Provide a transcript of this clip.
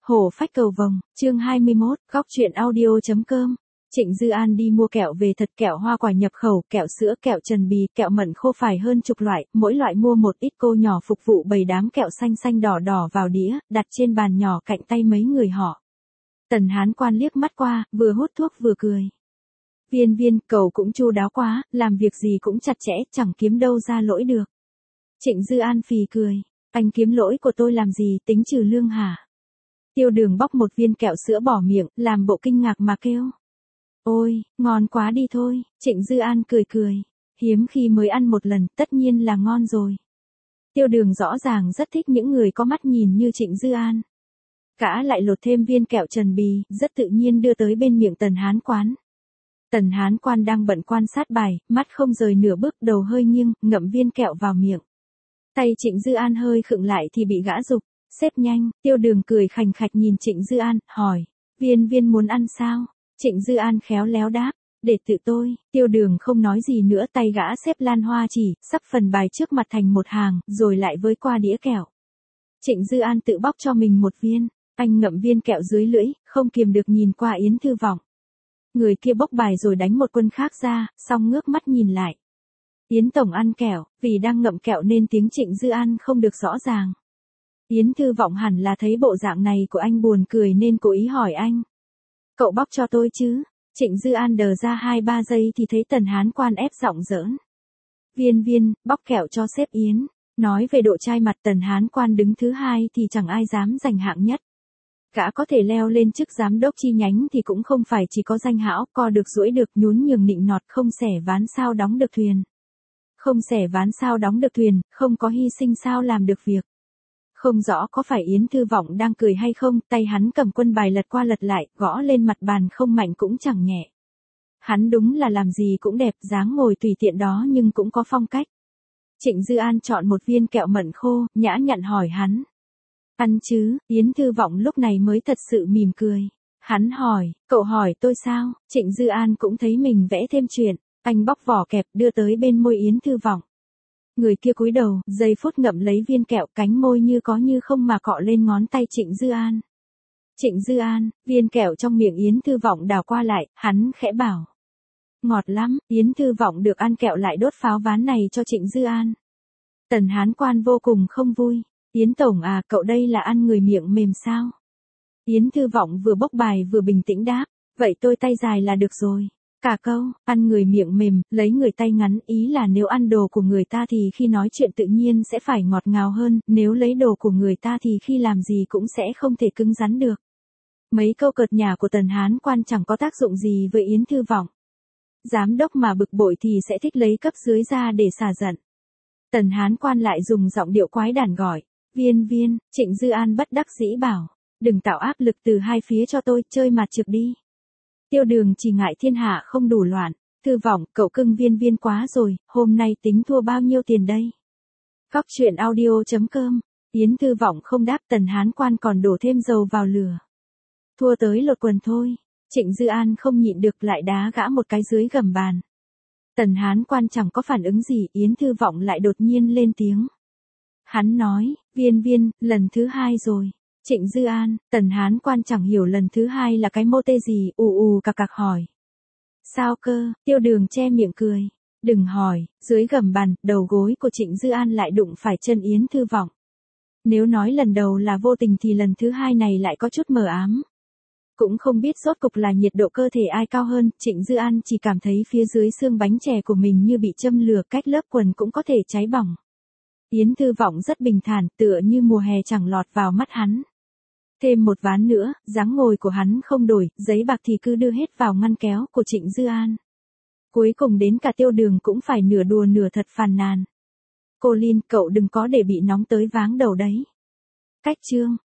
Hổ phách cầu vồng, chương 21, góc truyện audio.com. Trịnh Dư An đi mua kẹo về thật, kẹo hoa quả nhập khẩu, kẹo sữa, kẹo trần bì, kẹo mận khô phải hơn chục loại, mỗi loại mua một ít. Cô nhỏ phục vụ bày đám kẹo xanh xanh đỏ đỏ vào đĩa, đặt trên bàn nhỏ cạnh tay mấy người họ. Tần Hán Quan liếc mắt qua, vừa hút thuốc vừa cười. Viên Viên, cậu cũng chu đáo quá, làm việc gì cũng chặt chẽ, chẳng kiếm đâu ra lỗi được. Trịnh Dư An phì cười, anh kiếm lỗi của tôi làm gì, tính trừ lương hả? Tiêu Đường bóc một viên kẹo sữa bỏ miệng, làm bộ kinh ngạc mà kêu. Ôi, ngon quá đi thôi. Trịnh Dư An cười cười. Hiếm khi mới ăn một lần, tất nhiên là ngon rồi. Tiêu Đường rõ ràng rất thích những người có mắt nhìn như Trịnh Dư An. Gã lại lột thêm viên kẹo trần bì, rất tự nhiên đưa tới bên miệng Tần Hán Quan. Tần Hán Quan đang bận quan sát bài, mắt không rời nửa bước, đầu hơi nghiêng, ngậm viên kẹo vào miệng. Tay Trịnh Dư An hơi khựng lại thì bị gã giục. Xếp nhanh. Tiêu Đường cười khành khạch nhìn Trịnh Dư An, hỏi. Viên Viên muốn ăn sao? Trịnh Dư An khéo léo đáp. Để tự tôi. Tiêu Đường không nói gì nữa, tay gã xếp lan hoa chỉ, sắp phần bài trước mặt thành một hàng, rồi lại với qua đĩa kẹo. Trịnh Dư An tự bóc cho mình một viên. Anh ngậm viên kẹo dưới lưỡi, không kiềm được nhìn qua Yến Thư Vọng. Người kia bốc bài rồi đánh một quân khác ra, xong ngước mắt nhìn lại. Yến tổng ăn kẹo, vì đang ngậm kẹo nên tiếng Trịnh Dư An không được rõ ràng. Yến Thư Vọng hẳn là thấy bộ dạng này của anh buồn cười nên cố ý hỏi anh. Cậu bóc cho tôi chứ? Trịnh Dư An đờ ra 2-3 giây thì thấy Tần Hán Quan ép giọng giỡn. Viên Viên, bóc kẹo cho sếp Yến. Nói về độ trai mặt Tần Hán Quan đứng thứ hai thì chẳng ai dám giành hạng nhất. Gã có thể leo lên chức giám đốc chi nhánh thì cũng không phải chỉ có danh hão, co được duỗi được, nhún nhường nịnh nọt, không xẻ ván sao đóng được thuyền. Không xẻ ván sao đóng được thuyền, không có hy sinh sao làm được việc. Không rõ có phải Yến Thư Vọng đang cười hay không, tay hắn cầm quân bài lật qua lật lại, gõ lên mặt bàn không mạnh cũng chẳng nhẹ. Hắn đúng là làm gì cũng đẹp, dáng ngồi tùy tiện đó nhưng cũng có phong cách. Trịnh Dư An chọn một viên kẹo mận khô, nhã nhặn hỏi hắn. Ăn chứ? Yến Thư Vọng lúc này mới thật sự mỉm cười. Hắn hỏi, cậu hỏi tôi sao? Trịnh Dư An cũng thấy mình vẽ thêm chuyện. Anh bóc vỏ kẹp đưa tới bên môi Yến Thư Vọng. Người kia cúi đầu, giây phút ngậm lấy viên kẹo, cánh môi như có như không mà cọ lên ngón tay Trịnh Dư An. Trịnh Dư An, viên kẹo trong miệng Yến Thư Vọng đảo qua lại, hắn khẽ bảo. Ngọt lắm. Yến Thư Vọng được ăn kẹo lại đốt pháo ván này cho Trịnh Dư An. Tần Hán Quan vô cùng không vui. Yến tổng à, cậu đây là ăn người miệng mềm sao? Yến Thư Vọng vừa bốc bài vừa bình tĩnh đáp. Vậy tôi tay dài là được rồi. Cả câu, ăn người miệng mềm, lấy người tay ngắn, ý là nếu ăn đồ của người ta thì khi nói chuyện tự nhiên sẽ phải ngọt ngào hơn, nếu lấy đồ của người ta thì khi làm gì cũng sẽ không thể cứng rắn được. Mấy câu cợt nhả của Tần Hán Quan chẳng có tác dụng gì với Yến Thư Vọng. Giám đốc mà bực bội thì sẽ thích lấy cấp dưới ra để xả giận. Tần Hán Quan lại dùng giọng điệu quái đản gọi. Viên Viên. Trịnh Dư An bất đắc dĩ bảo. Đừng tạo áp lực từ hai phía cho tôi, chơi mặt trược đi. Tiêu Đường chỉ ngại thiên hạ không đủ loạn. Thư Vọng, cậu cưng Viên Viên quá rồi, hôm nay tính thua bao nhiêu tiền đây? Góc truyện audio.com. Yến Thư Vọng không đáp, Tần Hán Quan còn đổ thêm dầu vào lửa. Thua tới lột quần thôi. Trịnh Dư An không nhịn được lại đá gã một cái dưới gầm bàn. Tần Hán Quan chẳng có phản ứng gì, Yến Thư Vọng lại đột nhiên lên tiếng. Hắn nói, Viên Viên, lần thứ hai rồi. Trịnh Dư An, Tần Hán Quan chẳng hiểu lần thứ hai là cái mô tê gì, cặc cặc hỏi. Sao cơ? Tiêu Đường che miệng cười. Đừng hỏi. Dưới gầm bàn, đầu gối của Trịnh Dư An lại đụng phải chân Yến Thư Vọng. Nếu nói lần đầu là vô tình thì lần thứ hai này lại có chút mờ ám. Cũng không biết rốt cục là nhiệt độ cơ thể ai cao hơn, Trịnh Dư An chỉ cảm thấy phía dưới xương bánh chè của mình như bị châm lửa, cách lớp quần cũng có thể cháy bỏng. Yến Thư Vọng rất bình thản, tựa như mùa hè chẳng lọt vào mắt hắn. Thêm một ván nữa, dáng ngồi của hắn không đổi, giấy bạc thì cứ đưa hết vào ngăn kéo của Trịnh Dư An. Cuối cùng đến cả Tiêu Đường cũng phải nửa đùa nửa thật phàn nàn. Cô Linh, cậu đừng có để bị nóng tới váng đầu đấy. Cách chương.